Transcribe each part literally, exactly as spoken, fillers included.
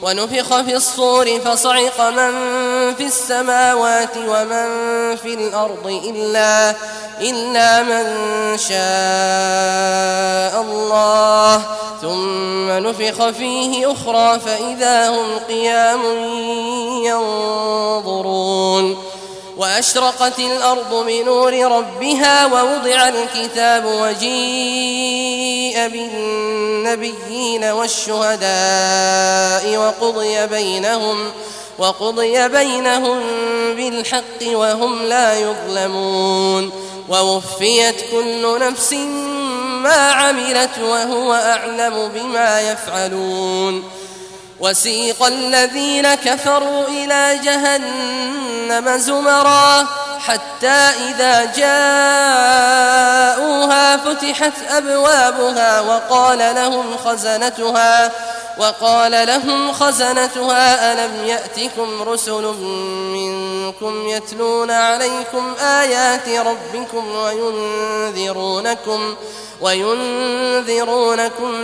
ونفخ في الصور فصعق من في السماوات ومن في الأرض إلا, إلا من شاء الله ثم نفخ فيه أخرى فإذا هم قيام ينظرون وأشرقت الأرض بنور ربها ووضع الكتاب وجيء بالنبيين والشهداء وقضي بينهم, وقضي بينهم بالحق وهم لا يظلمون ووفيت كل نفس ما عملت وهو أعلم بما يفعلون وسيق الذين كفروا إلى جهنم زمرا حتى إذا جاءوها فتحت أبوابها وقال لهم خزنتها وقال لهم خزنتها ألم يأتكم رسل منكم يتلون عليكم آيات ربكم وينذرونكم وينذرونكم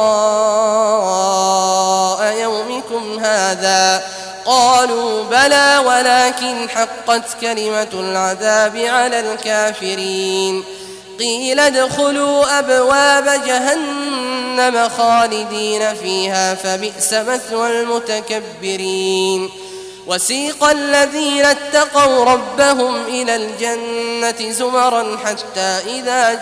لقاء يومكم هذا قالوا بلى ولكن حقت كلمة العذاب على الكافرين قيل ادخلوا أبواب جهنم خالدين فيها فبئس مثوى المتكبرين وسيق الذين اتقوا ربهم إلى الجنة زمرا حتى إذا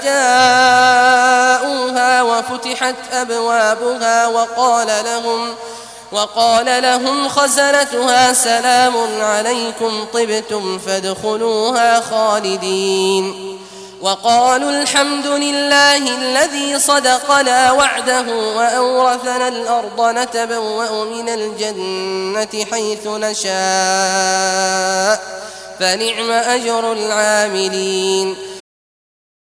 جاءوها وفتحت أبوابها وقال لهم وقال لهم خزنتها سلام عليكم طبتم فادخلوها خالدين وقالوا الحمد لله الذي صدقنا وعده وأورثنا الأرض نتبوأ من الجنة حيث نشاء فنعم أجر العاملين